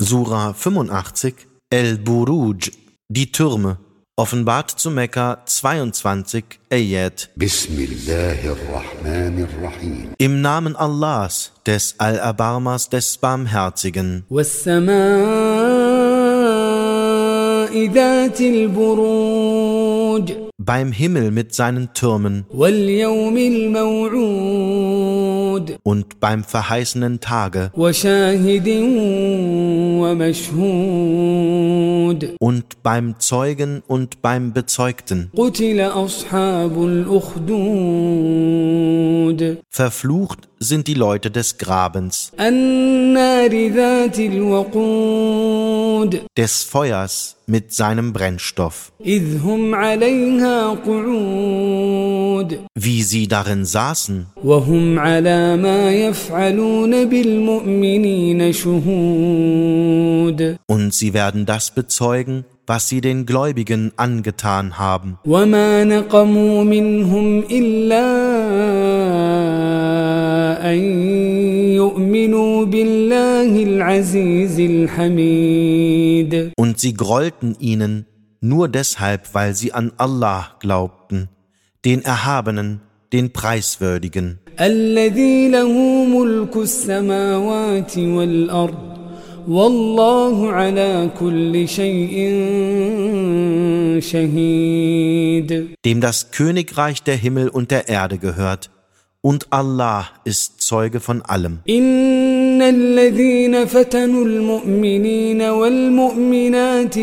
Sura 85, El-Buruj, die Türme, offenbart zu Mekka 22 Ayat. Bismillahirrahmanirrahim. Im Namen Allahs, des Allerbarmers, des Barmherzigen. وَالسَّمَاءِ ذَاتِ الْبُرُوجِ Beim Himmel mit seinen Türmen وَالْيَوْمِ الْمَوْعُودِ und beim verheißenen Tage وَشَاهِدٍ وَمَشْهُودٍ und beim Zeugen und beim Bezeugten. قُتِلَ أَصْحَابُ الْأُخْدُودِ Verflucht sind die Leute des Grabens, النَّارِ ذَاتِ الْوَقُودِ des Feuers mit seinem Brennstoff, إِذْ هُمْ عَلَيْهَا قُعُودٌ wie sie darin saßen وَهُمْ عَلَى مَا يَفْعَلُونَ بِالْمُؤْمِنِينَ شُهُودٌ und sie werden das bezeugen, was sie den Gläubigen angetan haben. وَمَا نَقَمُوا مِنْهُمْ إِلَّا أَن يُؤْمِنُوا بِاللَّهِ الْعَزِيزِ الْحَمِيدِ Und sie grollten ihnen nur deshalb, weil sie an Allah glaubten, den Erhabenen, den Preiswürdigen, الَّذِي لَهُ مُلْكُ السَّمَاوَاتِ وَالْأَرْضِ وَاللَّهُ عَلَى كُلِّ شَيْءٍ شَهِيدٌ dem das Königreich der Himmel und der Erde gehört, und Allah ist Zeuge von allem. إِنَّ الَّذِينَ فَتَنُوا الْمُؤْمِنِينَ وَالْمُؤْمِنَاتِ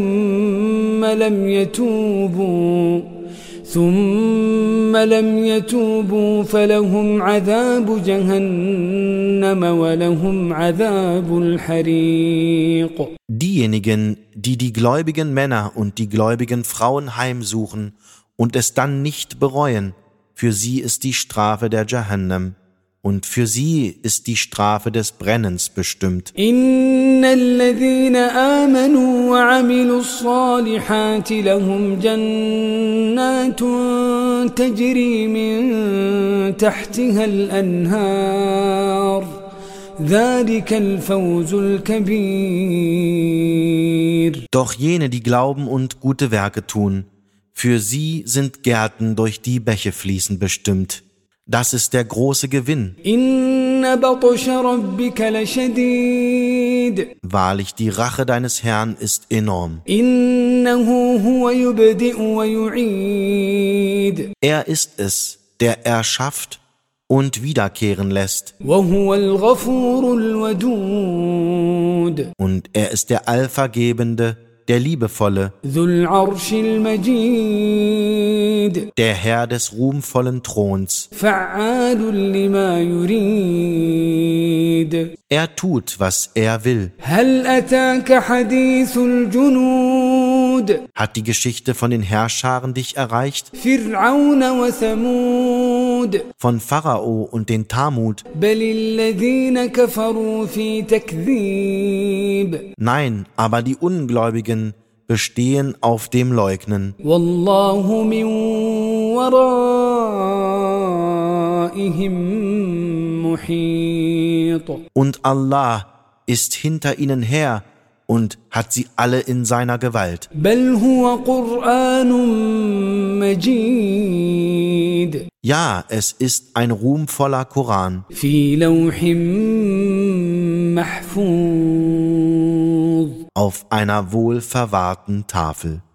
ثُمَّ لَمْ يَتُوبُوا فَلَهُمْ عَذَابُ جَهَنَّمَ وَلَهُمْ عَذَابُ الْحَرِيقِ Diejenigen, die die gläubigen Männer und die gläubigen Frauen heimsuchen und es dann nicht bereuen, für sie ist die Strafe der Jahannam und für sie ist die Strafe des Brennens bestimmt. إِنَّ الَّذِينَ آمَنُوا وَعَمِلُوا الصَّالِحَاتِ لَهُمْ جَنَّاتٌ تَجْرِي مِن تَحْتِهَا الْأَنْهَارُ ذَلِكَ الْفَوْزُ الْكَبِيرُ Doch jene, die glauben und gute Werke tun, für sie sind Gärten, durch die Bäche fließen, bestimmt. Das ist der große Gewinn. إِنَّ بَطْشَ رَبِّكَ لَشَدِيدٌ Wahrlich, die Rache deines Herrn ist enorm. إِنَّهُ هُوَ يُبْدِئُ وَيُعِيدُ Er ist es, der erschafft und wiederkehren lässt. وَهُوَ الْغَفُورُ الْوَدُودُ Und er ist der Allvergebende, der Liebevolle, ذُو الْعَرْشِ الْمَجِيدُ der Herr des ruhmvollen Throns. فَعَّالٌ لِمَا يُرِيدُ Er tut, was er will. هَلْ أَتَاكَ حَدِيثُ الْجُنُودِ Hat die Geschichte von den Herrscharen dich erreicht? فِرْعَوْنَ وَثَمُودَ Von Pharao und den Tamut? بَلِ الَّذِينَ كَفَرُوا فِي تَكْذِيبٍ Nein, aber die Ungläubigen bestehen auf dem Leugnen. وَاللَّهُ مِنْ وَرَائِهِمْ مُحِيطٌ Und Allah ist hinter ihnen her und hat sie alle in seiner Gewalt. بَلْ هُوَ قُرْآنٌ مَجِيدٌ Ja, es ist ein ruhmvoller Koran, فِي لَوْحٍ مَحْفُوظٍ auf einer wohlverwahrten Tafel.